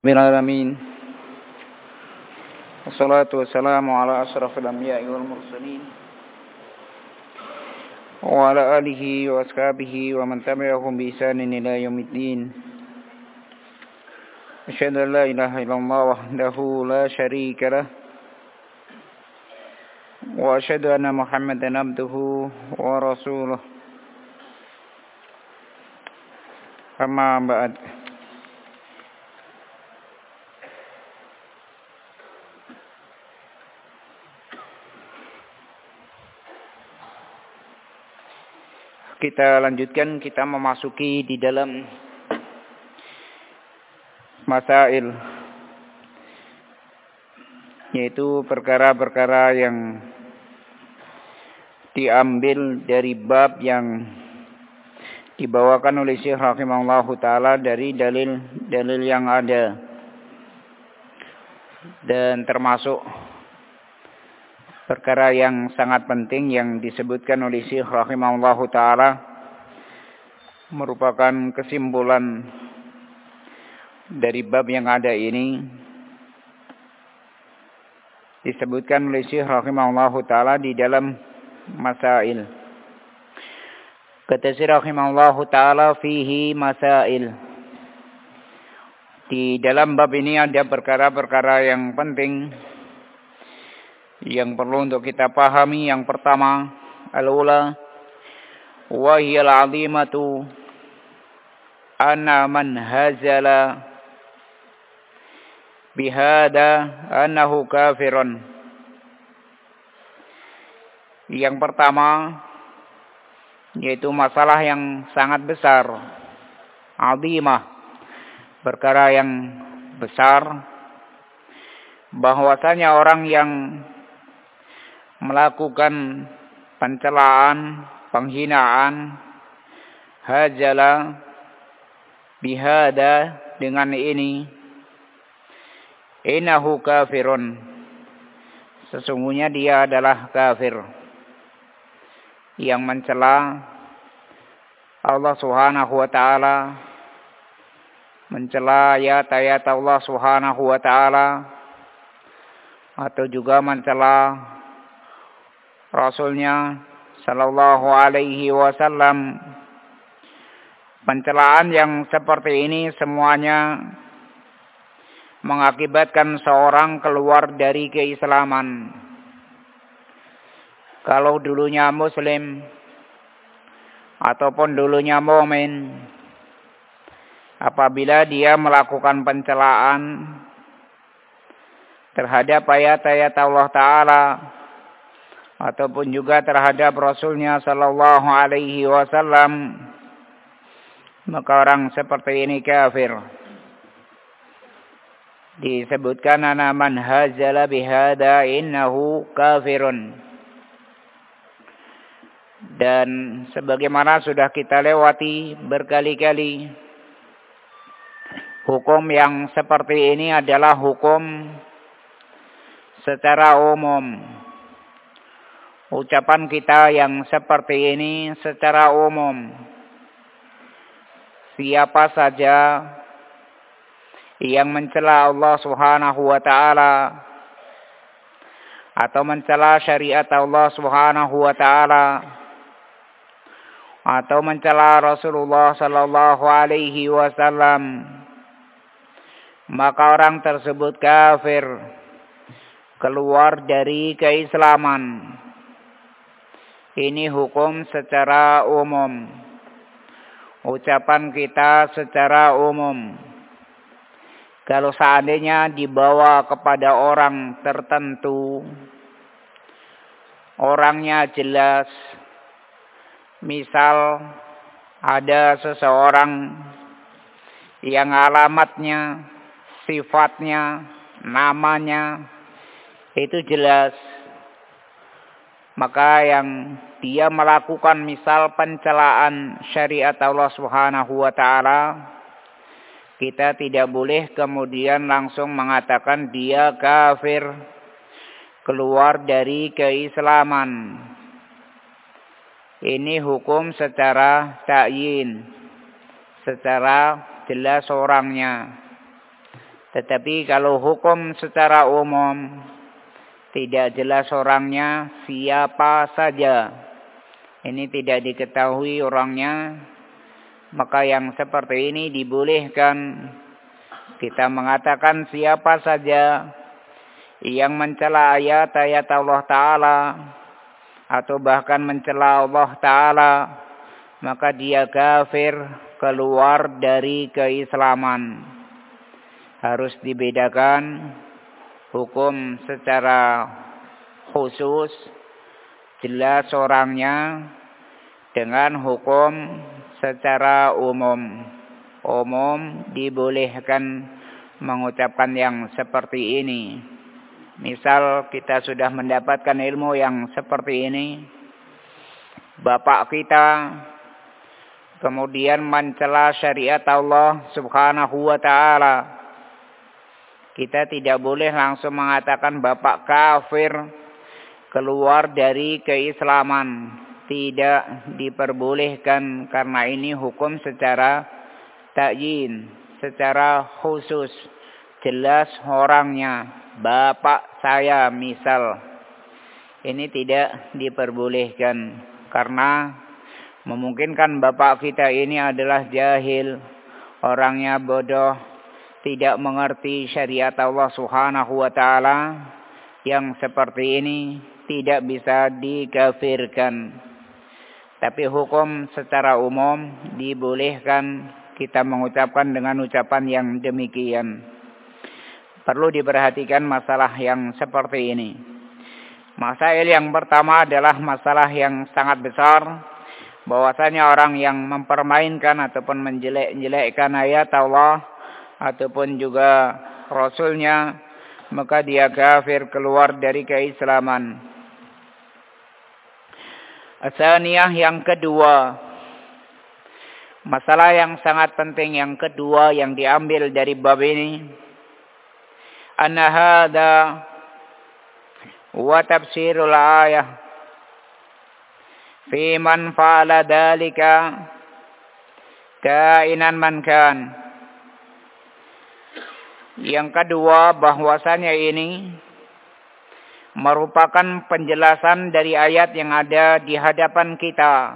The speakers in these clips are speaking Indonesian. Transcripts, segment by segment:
Bismillahirrahmanirrahim. Wassalatu wassalamu ala ashrafil anbiya'i wal mursalin wa ala alihi wa ashabihi wa man tabi'ahum bi ihsanin ila yaumiddin. Asyhadu an la ilaha illallah wahdahu la syarika lah wa asyhadu anna Muhammadan abduhu wa rasuluh. Amma ba'd. Kita lanjutkan, kita memasuki di dalam masail, yaitu perkara-perkara yang diambil dari bab yang dibawakan oleh Syekh rahimahullahu ta'ala dari dalil-dalil yang ada, dan termasuk perkara yang sangat penting yang disebutkan oleh Syekh rahimahullahu ta'ala merupakan kesimpulan dari bab yang ada ini. Disebutkan oleh Syekh rahimahullahu ta'ala di dalam masail. Kata Syekh rahimahullahu ta'ala, fihi masail. Di dalam bab ini ada perkara-perkara yang penting yang perlu untuk kita pahami. Yang pertama, al-ula wa hiya al-'azimatu anna man hazala bihada annahu kafirun. Yang pertama yaitu masalah yang sangat besar, 'azimah, perkara yang besar, bahwasanya orang yang melakukan pencelaan, penghinaan, hajala bihada, dengan ini, innahu kafirun, sesungguhnya dia adalah kafir, yang mencela Allah Subhanahu wa ta'ala, mencela ayat-ayat Allah Subhanahu wa ta'ala, atau juga mencela Rasulnya sallallahu alaihi wasallam. Pencelaan yang seperti ini semuanya mengakibatkan seorang keluar dari keislaman. Kalau dulunya muslim ataupun dulunya mukmin, apabila dia melakukan pencelaan terhadap ayat-ayat Allah Ta'ala ataupun juga terhadap Rasulnya sallallahu alaihi wasallam, maka orang seperti ini kafir. Disebutkan ana man hazala bihada innahu kafirun. Dan sebagaimana sudah kita lewati berkali-kali, hukum yang seperti ini adalah hukum secara umum. Ucapan kita yang seperti ini secara umum. Siapa saja yang mencela Allah Subhanahu wa ta'ala atau mencela syariat Allah Subhanahu wa ta'ala atau mencela Rasulullah sallallahu alaihi wasallam, maka orang tersebut kafir, keluar dari keislaman. Ini hukum secara umum, ucapan kita secara umum. Kalau seandainya dibawa kepada orang tertentu, orangnya jelas, misal ada seseorang yang alamatnya, sifatnya, namanya itu jelas, maka yang dia melakukan misal pencelaan syariat Allah Subhanahu wa ta'ala, kita tidak boleh kemudian langsung mengatakan dia kafir, keluar dari keislaman. Ini hukum secara ta'yin, secara jelas orangnya. Tetapi kalau hukum secara umum tidak jelas orangnya, siapa saja ini tidak diketahui orangnya, maka yang seperti ini dibolehkan kita mengatakan siapa saja yang mencela ayat-ayat Allah Ta'ala atau bahkan mencela Allah Ta'ala, maka dia kafir, keluar dari keislaman. Harus dibedakan hukum secara khusus, jelas orangnya, dengan hukum secara umum. Umum dibolehkan mengucapkan yang seperti ini. Misal kita sudah mendapatkan ilmu yang seperti ini, bapak kita kemudian mencela syariat Allah Subhanahu wa Ta'ala, kita tidak boleh langsung mengatakan bapak kafir, keluar dari keislaman. Tidak diperbolehkan karena ini hukum secara ta'yin, secara khusus. Jelas orangnya, bapak saya misal. Ini tidak diperbolehkan karena memungkinkan bapak kita ini adalah jahil, orangnya bodoh, tidak mengerti syariat Allah Subhanahu wa Ta'ala. Yang seperti ini tidak bisa dikafirkan. Tapi hukum secara umum dibolehkan kita mengucapkan dengan ucapan yang demikian. Perlu diperhatikan masalah yang seperti ini. Masalah yang pertama adalah masalah yang sangat besar, bahwasanya orang yang mempermainkan ataupun menjelek-jelekkan ayat Allah ataupun juga Rasulnya, maka dia kafir, keluar dari keislaman. Asaniyah, yang kedua, masalah yang sangat penting yang kedua yang diambil dari bab ini, anna hadza wa tafsirul ayah fi man fa'ala dzalika kainan man kan. Yang kedua, bahwasanya ini merupakan penjelasan dari ayat yang ada di hadapan kita.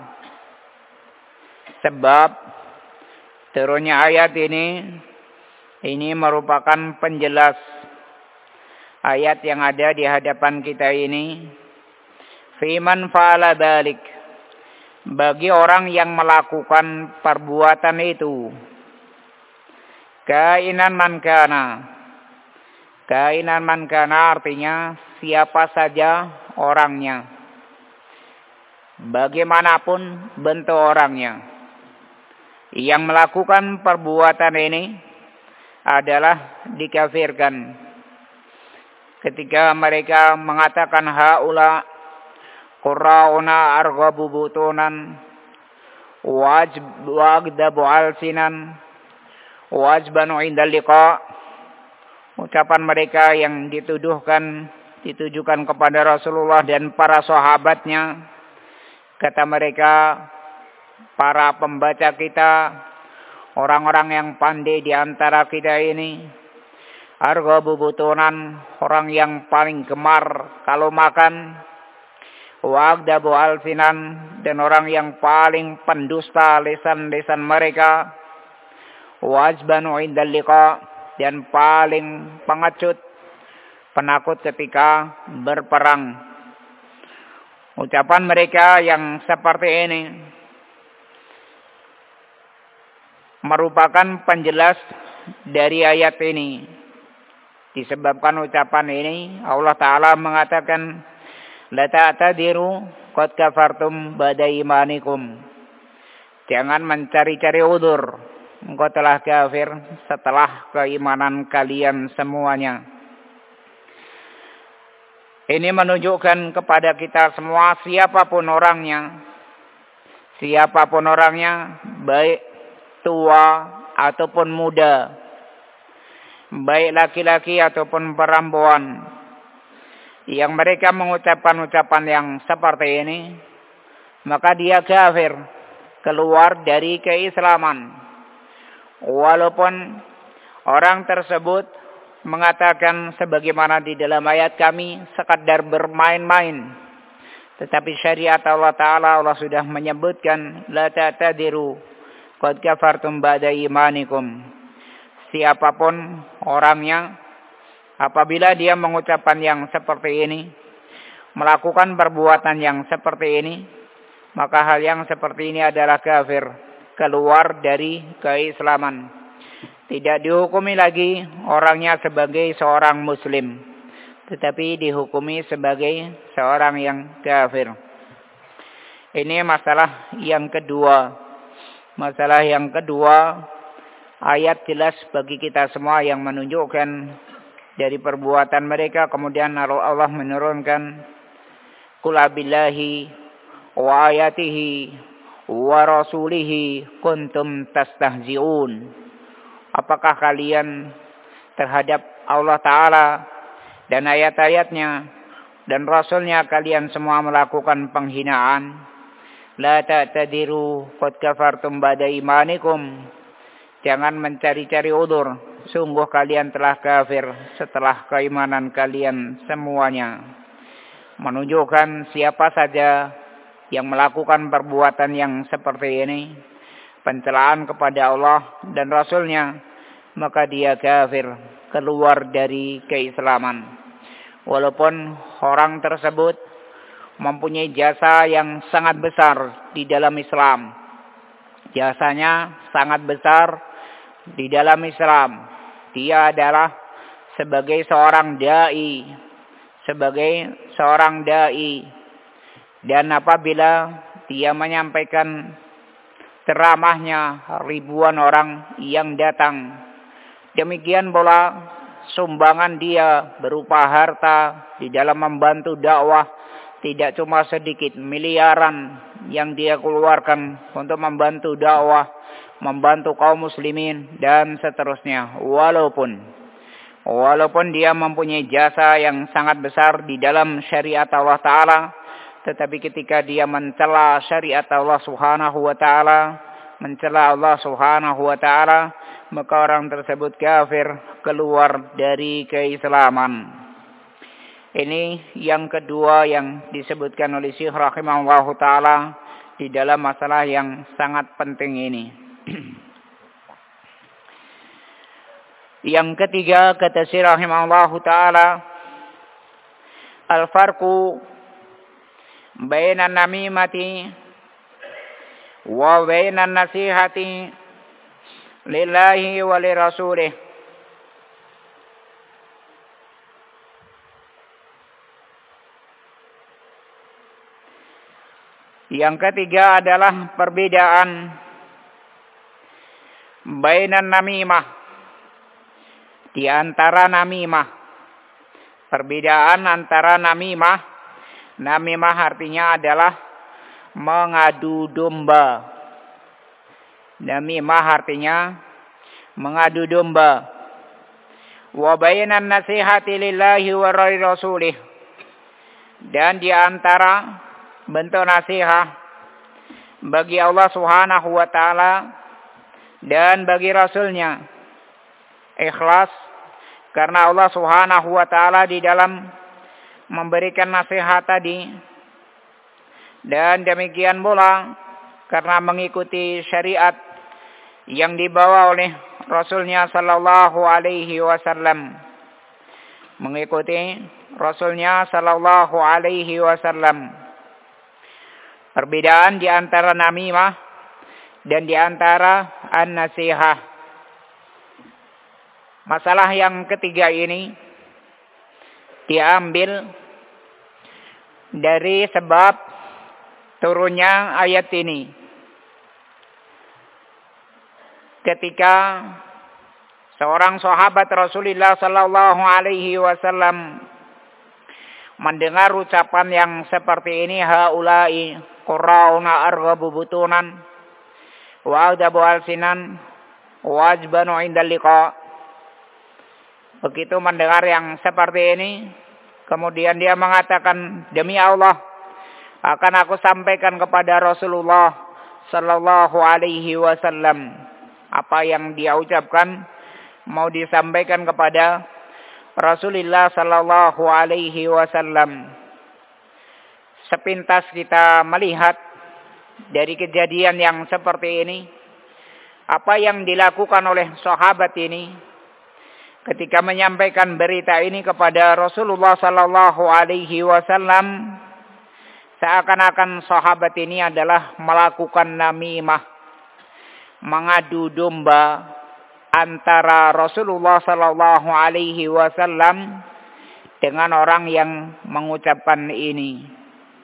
Sebab turunnya ayat ini merupakan penjelas ayat yang ada di hadapan kita ini. Fiman fa'ala dzalik, bagi orang yang melakukan perbuatan itu. Kainan man kana. Kainan man kana artinya siapa saja orangnya, bagaimanapun bentuk orangnya. Yang melakukan perbuatan ini adalah dikafirkan. Ketika mereka mengatakan haula qurrauna arghabu butunan wajdabu alsinan wajbanu indal liqa, ucapan mereka yang ditujukan kepada Rasulullah dan para sahabatnya, kata mereka, para pembaca kita, orang-orang yang pandai di antara kita ini, arghabu butunan, orang yang paling gemar kalau makan, wagdabu alsinan, dan orang yang paling pendusta lisan-lisan mereka, wajbanu indal liqa, dan paling pengecut, penakut ketika berperang. Ucapan mereka yang seperti ini merupakan penjelas dari ayat ini. Disebabkan ucapan ini, Allah Ta'ala mengatakan, la ta'tadiru qad kafartum ba'da imanikum. Jangan mencari-cari udzur, engkau telah kafir setelah keimanan kalian semuanya. Ini menunjukkan kepada kita semua, siapapun orangnya, baik tua ataupun muda, baik laki-laki ataupun perempuan, yang mereka mengucapkan ucapan yang seperti ini, maka dia kafir, keluar dari keislaman. Walaupun orang tersebut mengatakan sebagaimana di dalam ayat kami sekadar bermain-main. Tetapi syariat Allah Ta'ala, Allah sudah menyebutkan, la ta'tadiru qad kafartum ba'da imanikum. Siapapun orangnya, apabila dia mengucapkan yang seperti ini, melakukan perbuatan yang seperti ini, maka hal yang seperti ini adalah kafir, keluar dari keislaman. Tidak dihukumi lagi orangnya sebagai seorang muslim, tetapi dihukumi sebagai seorang yang kafir. Ini masalah yang kedua. Masalah yang kedua, ayat jelas bagi kita semua yang menunjukkan dari perbuatan mereka. Kemudian Allah menurunkan, qul abillahi wa ayatihi wa rasulihi kuntum tastahzi'un. Apakah kalian terhadap Allah Ta'ala dan ayat-ayatnya dan Rasulnya kalian semua melakukan penghinaan? La ta'tadiru qad kafartum ba'da imanikum. Jangan mencari-cari udzur. Sungguh kalian telah kafir setelah keimanan kalian semuanya. Menunjukkan siapa saja yang melakukan perbuatan yang seperti ini, pencelaan kepada Allah dan Rasulnya, maka dia kafir, keluar dari keislaman. Walaupun orang tersebut mempunyai jasa yang sangat besar di dalam Islam. Jasanya sangat besar di dalam Islam. Dia adalah sebagai seorang dai. Dan apabila dia menyampaikan ceramahnya, ribuan orang yang datang. Demikian pula sumbangan dia berupa harta di dalam membantu dakwah. Tidak cuma sedikit, miliaran yang dia keluarkan untuk membantu dakwah, membantu kaum muslimin, dan seterusnya. Walaupun dia mempunyai jasa yang sangat besar di dalam syariat Allah Ta'ala, tetapi ketika dia mencela syariat Allah Subhanahu wa Ta'ala, mencela Allah Subhanahu wa Ta'ala, maka orang tersebut kafir, keluar dari keislaman. Ini yang kedua yang disebutkan oleh Syekh rahimahullahu ta'ala di dalam masalah yang sangat penting ini. Yang ketiga, kata Syekh rahimahullahu ta'ala, al-farqu bainan namimati wa bainan nasihati lillahi wa li rasulih. Yang ketiga adalah perbedaan bainan namimah, di antara namimah. Perbedaan antara namimah. Namimah artinya adalah mengadu domba. Namimah artinya mengadu domba. Wa bainan nasihati lillahi wa rasulih. Dan di antara bentuk nasihat bagi Allah Subhanahu wa ta'ala dan bagi Rasulnya. Ikhlas karena Allah Subhanahu wa ta'ala di dalam memberikan nasihat tadi. Dan demikian pula karena mengikuti syariat yang dibawa oleh Rasulnya sallallahu alaihi wasallam. Mengikuti Rasulnya sallallahu alaihi wasallam. Perbedaan di antara namimah dan di antara an-nasihah. Masalah yang ketiga ini diambil dari sebab turunnya ayat ini. Ketika seorang sahabat Rasulullah sallallahu alaihi wasallam mendengar ucapan yang seperti ini, haula'i qurrauna arghabu butunan wa adabu alsinan wa ajbanu indal liqa. Begitu mendengar yang seperti ini, kemudian dia mengatakan, demi Allah akan aku sampaikan kepada Rasulullah sallallahu alaihi wasallam. Apa yang dia ucapkan mau disampaikan kepada Rasulullah sallallahu alaihi wasallam. Sepintas kita melihat dari kejadian yang seperti ini, apa yang dilakukan oleh sahabat ini ketika menyampaikan berita ini kepada Rasulullah sallallahu alaihi wasallam, seakan-akan sahabat ini adalah melakukan namimah, mengadu domba antara Rasulullah sallallahu alaihi wasallam dengan orang yang mengucapkan ini.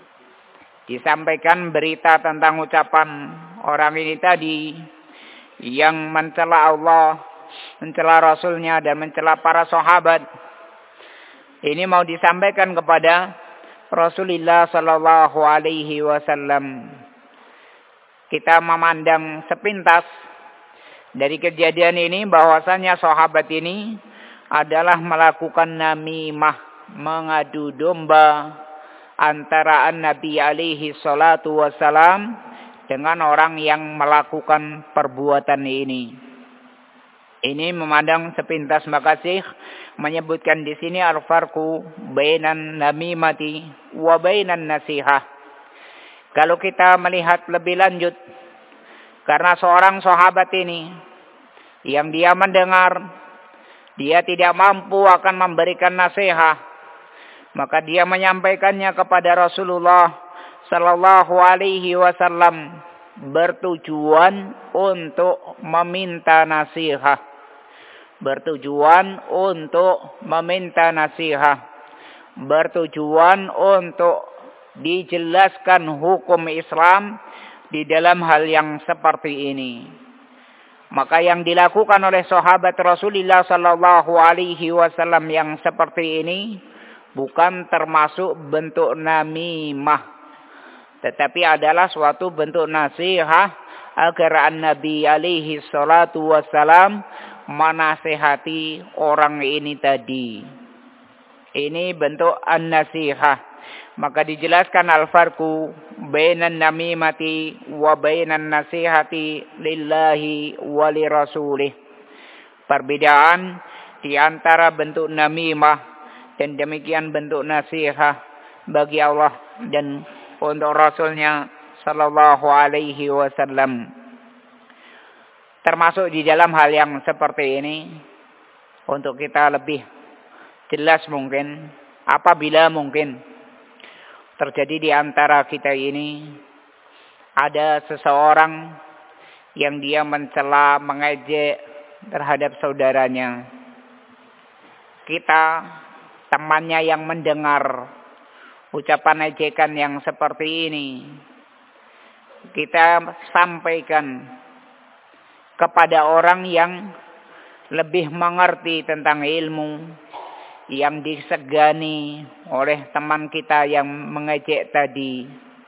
Disampaikan berita tentang ucapan orang ini tadi yang mencela Allah, mencela Rasulnya, dan mencela para sahabat. Ini mau disampaikan kepada Rasulullah sallallahu alaihi wasallam. Kita memandang sepintas dari kejadian ini bahwasanya sahabat ini adalah melakukan namimah, mengadu domba antara Nabi alaihi salatu wassalam dengan orang yang melakukan perbuatan ini. Ini memandang sepintas, maka Syekh menyebutkan di sini al-farqu bainan namimati wa bainan nasihah. Kalau kita melihat lebih lanjut, karena seorang sahabat ini yang dia mendengar, dia tidak mampu akan memberikan nasihat, maka dia menyampaikannya kepada Rasulullah sallallahu alaihi wasallam bertujuan untuk meminta nasihat. Bertujuan untuk meminta nasihat. Bertujuan untuk dijelaskan hukum Islam di dalam hal yang seperti ini. Maka yang dilakukan oleh sahabat Rasulullah sallallahu alaihi wasallam yang seperti ini bukan termasuk bentuk namimah, tetapi adalah suatu bentuk nasihat agar Nabi alaihi salatu wassalam menasihati orang ini tadi. Ini bentuk an-nasihah. Maka dijelaskan al-farqu bainan namimati wa bainan nasihati lillahi wa li rasulih. Perbedaan di antara bentuk namimah dan demikian bentuk nasihat bagi Allah dan untuk Rasulnya sallallahu alaihi wasallam. Termasuk di dalam hal yang seperti ini, untuk kita lebih jelas mungkin, apabila mungkin terjadi di antara kita ini ada seseorang yang dia mencela, mengejek terhadap saudaranya. Kita temannya yang mendengar ucapan ejekan yang seperti ini, kita sampaikan kepada orang yang lebih mengerti tentang ilmu, yang disegani oleh teman kita yang mengejek tadi.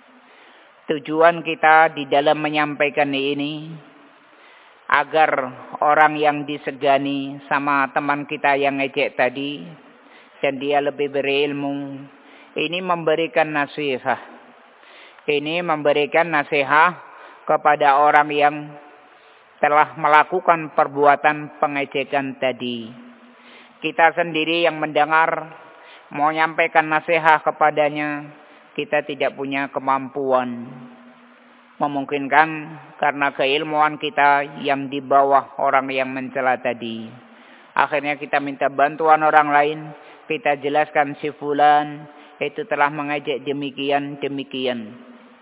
Tujuan kita di dalam menyampaikan ini agar orang yang disegani sama teman kita yang ngejek tadi dan dia lebih berilmu, ini memberikan nasihat. Ini memberikan nasihat kepada orang yang telah melakukan perbuatan pengejekan tadi. Kita sendiri yang mendengar mau menyampaikan nasihat kepadanya, kita tidak punya kemampuan. Memungkinkan karena keilmuan kita yang di bawah orang yang mencela tadi. Akhirnya kita minta bantuan orang lain. Kita jelaskan si fulan itu telah mengejek demikian.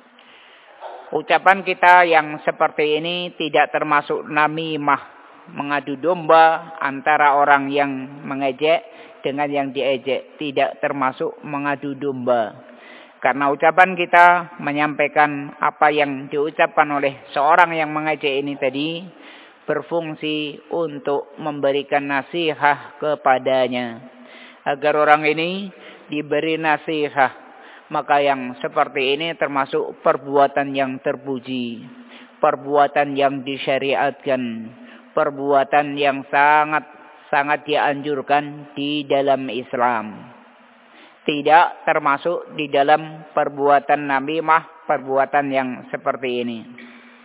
Ucapan kita yang seperti ini tidak termasuk namimah, mengadu domba antara orang yang mengejek dengan yang diejek. Tidak termasuk mengadu domba. Karena ucapan kita menyampaikan apa yang diucapkan oleh seorang yang mengejek ini tadi berfungsi untuk memberikan nasihat kepadanya. Agar orang ini diberi nasihat. Maka yang seperti ini termasuk perbuatan yang terpuji. Perbuatan yang disyariatkan. Perbuatan yang sangat dianjurkan di dalam Islam. Tidak termasuk di dalam perbuatan namimah, perbuatan yang seperti ini.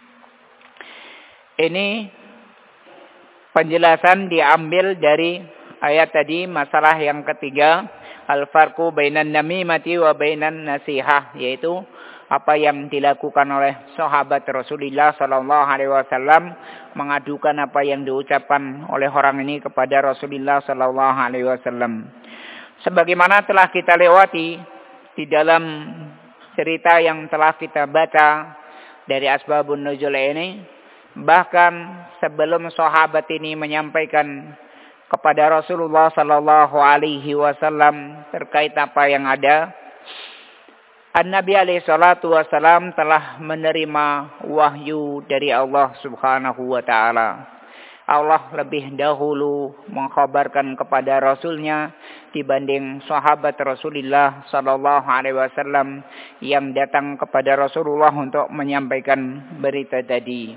Ini penjelasan diambil dari ayat tadi masalah yang ketiga, al-farqu bainan namimati wa bainan nasihah, yaitu apa yang dilakukan oleh sahabat Rasulullah sallallahu alaihi wasallam mengadukan apa yang diucapkan oleh orang ini kepada Rasulullah sallallahu alaihi wasallam. Sebagaimana telah kita lewati di dalam cerita yang telah kita baca dari asbabun nuzul ini, bahkan sebelum sahabat ini menyampaikan kepada Rasulullah sallallahu alaihi wasallam terkait apa yang ada, An-Nabi alaihi salatu wasallam telah menerima wahyu dari Allah Subhanahu wa taala. Allah lebih dahulu mengkhabarkan kepada Rasulnya dibanding sahabat Rasulullah sallallahu alaihi wasallam yang datang kepada Rasulullah untuk menyampaikan berita tadi.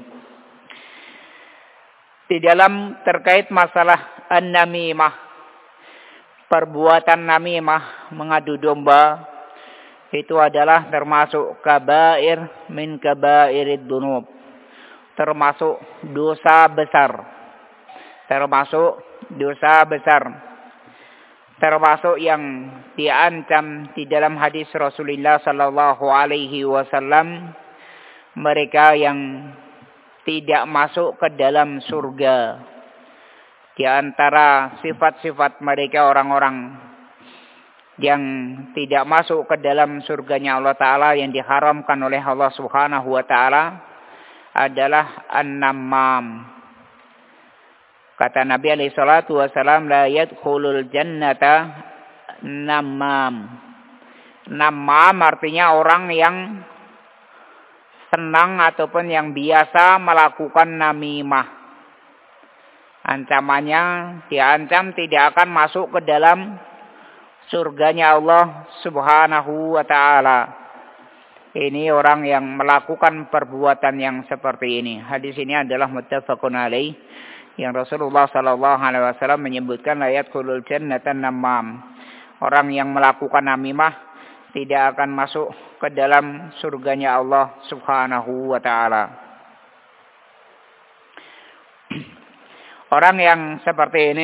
Di dalam terkait masalah an-namimah, perbuatan namimah, mengadu domba, itu adalah termasuk kabair min kabairid dunub, termasuk dosa besar, termasuk yang diancam di dalam hadis Rasulullah sallallahu alaihi wasallam, mereka yang tidak masuk ke dalam surga. Di antara sifat-sifat mereka orang-orang yang tidak masuk ke dalam surganya Allah Ta'ala, yang diharamkan oleh Allah Subhanahu wa Ta'ala, adalah an-nammam. Kata Nabi alaihi salatu wasalam, la yadkhulul jannata nammam. Nammam artinya orang yang senang ataupun yang biasa melakukan namimah. Ancamannya, diancam tidak akan masuk ke dalam surganya Allah Subhanahu wa Ta'ala. Ini orang yang melakukan perbuatan yang seperti ini. Hadis ini adalah muttafaqun alaih, yang Rasulullah sallallahu alaihi wasallam menyebutkan ayat khulul jannatan namam. Orang yang melakukan namimah tidak akan masuk ke dalam surganya Allah Subhanahu wa Ta'ala. Orang yang seperti ini,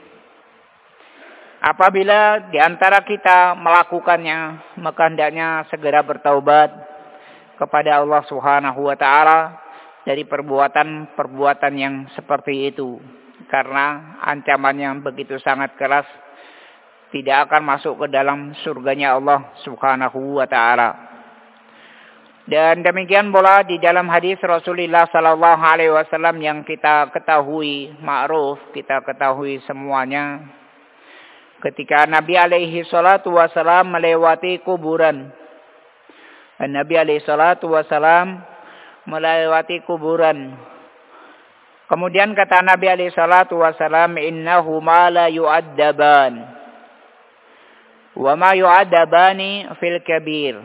apabila di antara kita melakukannya, maka hendaknya segera bertaubat kepada Allah Subhanahu wa Ta'ala dari perbuatan-perbuatan yang seperti itu. Karena ancaman yang begitu sangat keras, tidak akan masuk ke dalam surganya Allah Subhanahu wa Ta'ala. Dan demikian pula di dalam hadis Rasulullah sallallahu alaihi wasallam yang kita ketahui ma'ruf, kita ketahui semuanya, ketika Nabi alaihi salatu wasalam melewati kuburan. Nabi alaihi salatu wasalam melewati kuburan. Kemudian kata Nabi alaihi salatu wasalam, innahuma la yu'addaban. Wa ma yu'addabani fil kabir.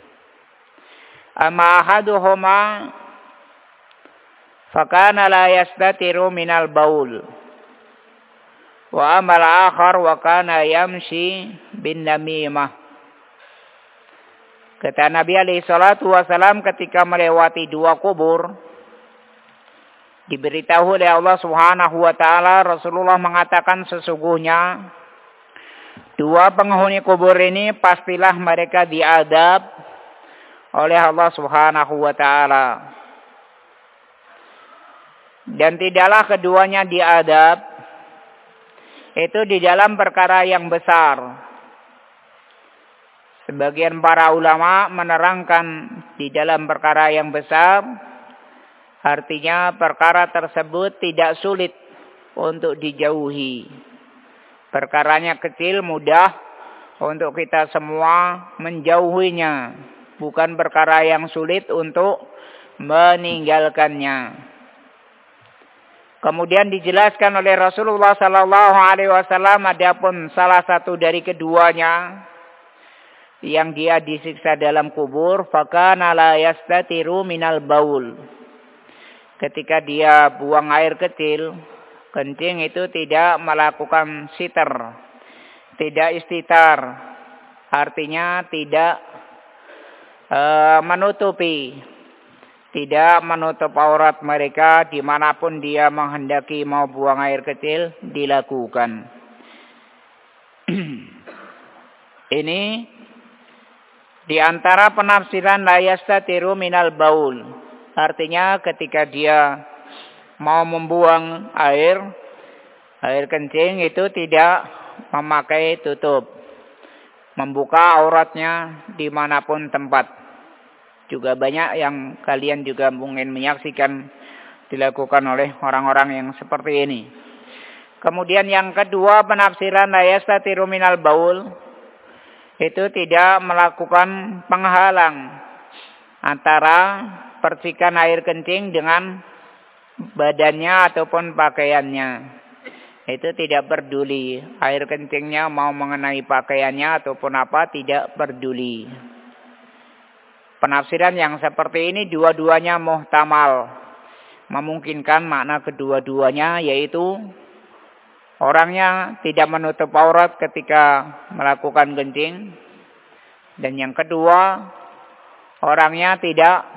Amma ahaduhuma fakana la yastatiru minal baul. Wa amal akhar wa kana yamshi bin namimah. Kata Nabi alaihi salatu wasalam ketika melewati dua kubur, diberitahu oleh Allah Subhanahu wa Ta'ala, Rasulullah mengatakan sesungguhnya dua penghuni kubur ini pastilah mereka diadab oleh Allah Subhanahu wa Ta'ala. Dan tidaklah keduanya diadab itu di dalam perkara yang besar. Sebagian para ulama menerangkan di dalam perkara yang besar, artinya perkara tersebut tidak sulit untuk dijauhi. Perkaranya kecil, mudah untuk kita semua menjauhinya. Bukan perkara yang sulit untuk meninggalkannya. Kemudian dijelaskan oleh Rasulullah sallallahu alaihi wasallam, adapun salah satu dari keduanya yang dia disiksa dalam kubur, fakana la yastatiru minal baul. Ketika dia buang air kecil, kencing itu tidak melakukan sitar, tidak istitar, artinya tidak menutupi, tidak menutup aurat mereka dimanapun dia menghendaki mau buang air kecil dilakukan. Ini di antara penafsiran la yastatiru minal baul. Artinya ketika dia mau membuang air kencing itu tidak memakai tutup. Membuka auratnya dimanapun tempat. Juga banyak yang kalian juga mungkin menyaksikan dilakukan oleh orang-orang yang seperti ini. Kemudian yang kedua penafsiran la yastatiru minal baul. Itu tidak melakukan penghalang antara percikan air kencing dengan badannya ataupun pakaiannya. Itu tidak peduli. Air kencingnya mau mengenai pakaiannya ataupun apa, tidak peduli. Penafsiran yang seperti ini dua-duanya muhtamal. Memungkinkan makna kedua-duanya yaitu orangnya tidak menutup aurat ketika melakukan kencing. Dan yang kedua, orangnya tidak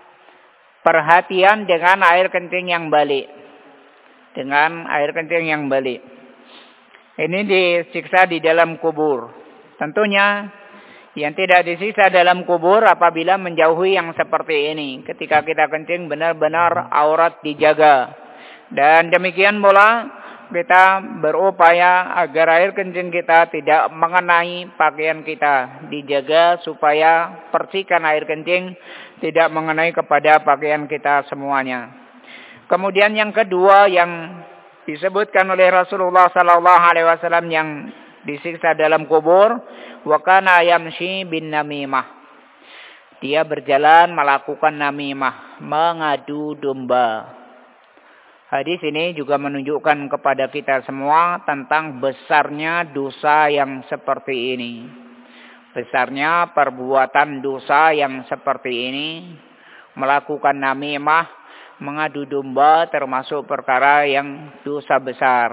perhatian dengan air kencing yang balik. Dengan air kencing yang balik. Ini disiksa di dalam kubur. Tentunya yang tidak disiksa dalam kubur apabila menjauhi yang seperti ini. Ketika kita kencing benar-benar aurat dijaga. Dan demikian pula kita berupaya agar air kencing kita tidak mengenai pakaian kita. Dijaga supaya percikan air kencing tidak mengenai kepada pakaian kita semuanya. Kemudian yang kedua yang disebutkan oleh Rasulullah SAW yang disiksa dalam kubur, wa kana yamshi bin namimah. Dia berjalan melakukan namimah, mengadu domba. Hadis ini juga menunjukkan kepada kita semua tentang besarnya dosa yang seperti ini. Besarnya perbuatan dosa yang seperti ini, melakukan namimah, mengadu domba termasuk perkara yang dosa besar.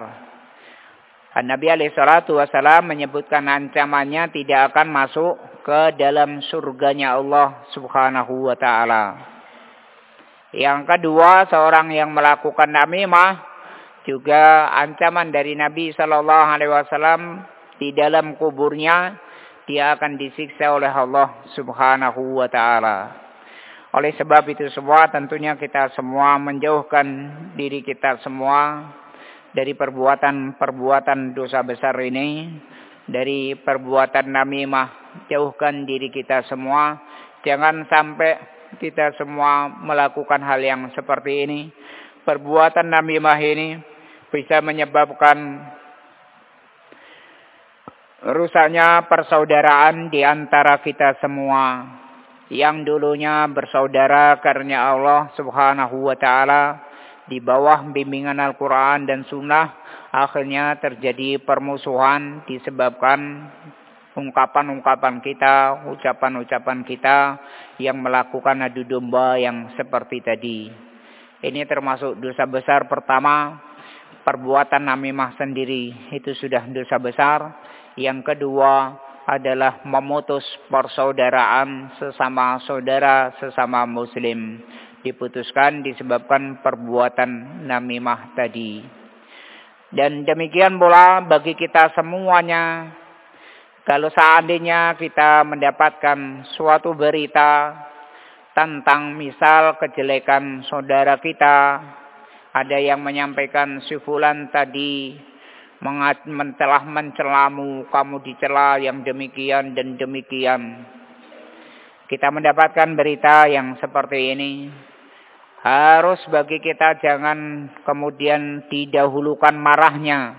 Nabi SAW menyebutkan ancamannya tidak akan masuk ke dalam surganya Allah Subhanahu wa ta'ala. Yang kedua, seorang yang melakukan namimah juga ancaman dari Nabi SAW di dalam kuburnya dia akan disiksa oleh Allah Subhanahu wa ta'ala. Oleh sebab itu semua tentunya kita semua menjauhkan diri kita semua dari perbuatan-perbuatan dosa besar ini. Dari perbuatan namimah, jauhkan diri kita semua. Jangan sampai kita semua melakukan hal yang seperti ini. Perbuatan namimah ini bisa menyebabkan rusaknya persaudaraan di antara kita semua. Yang dulunya bersaudara karena Allah Subhanahu wa ta'ala di bawah bimbingan Al-Quran dan Sunnah, akhirnya terjadi permusuhan disebabkan ungkapan-ungkapan kita, ucapan-ucapan kita yang melakukan adu domba yang seperti tadi. Ini termasuk dosa besar pertama, perbuatan namimah sendiri itu sudah dosa besar. Yang kedua adalah memutus persaudaraan sesama saudara, sesama muslim. Diputuskan disebabkan perbuatan namimah tadi. Dan demikian pula bagi kita semuanya, kalau seandainya kita mendapatkan suatu berita tentang misal kejelekan saudara kita, ada yang menyampaikan si fulan tadi telah mencelamu, kamu dicela yang demikian dan demikian. Kita mendapatkan berita yang seperti ini, harus bagi kita jangan kemudian didahulukan marahnya.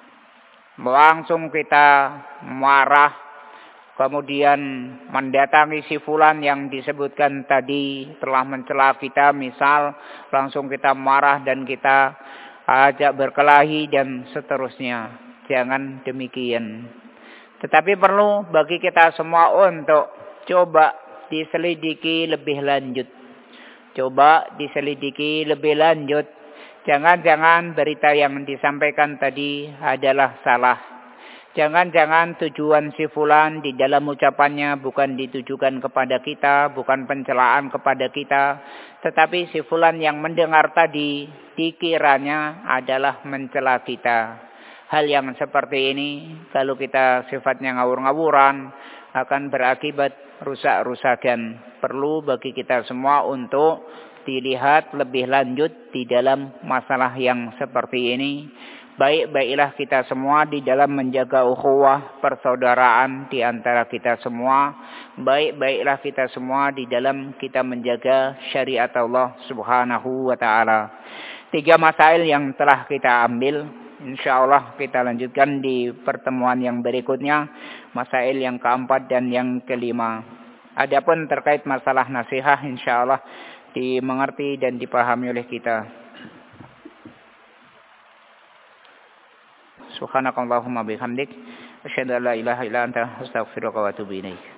Langsung kita marah, kemudian mendatangi si fulan yang disebutkan tadi telah mencela kita, misal langsung kita marah dan kita ajak berkelahi dan seterusnya. Jangan demikian. Tetapi perlu bagi kita semua untuk coba diselidiki lebih lanjut. Coba diselidiki lebih lanjut. Jangan-jangan berita yang disampaikan tadi adalah salah. Jangan-jangan tujuan si fulan di dalam ucapannya bukan ditujukan kepada kita, bukan pencelaan kepada kita, tetapi si fulan yang mendengar tadi dikiranya adalah mencela kita. hal yang seperti ini kalau kita sifatnya ngawur-ngawuran akan berakibat rusak-rusakan. Perlu bagi kita semua untuk dilihat lebih lanjut di dalam masalah yang seperti ini. Baik-baiklah kita semua di dalam menjaga ukhuwah persaudaraan di antara kita semua. Baik-baiklah kita semua di dalam kita menjaga syariat Allah Subhanahu wa taala. 3 masail yang telah kita ambil, insyaallah kita lanjutkan di pertemuan yang berikutnya, masail yang keempat dan yang kelima. Adapun terkait masalah nasihat, insyaallah dimengerti dan dipahami oleh kita. Subhanakallahumma bihamdik, asyhadu an la ilaha illa anta, astaghfiruka wa atubu ilaik.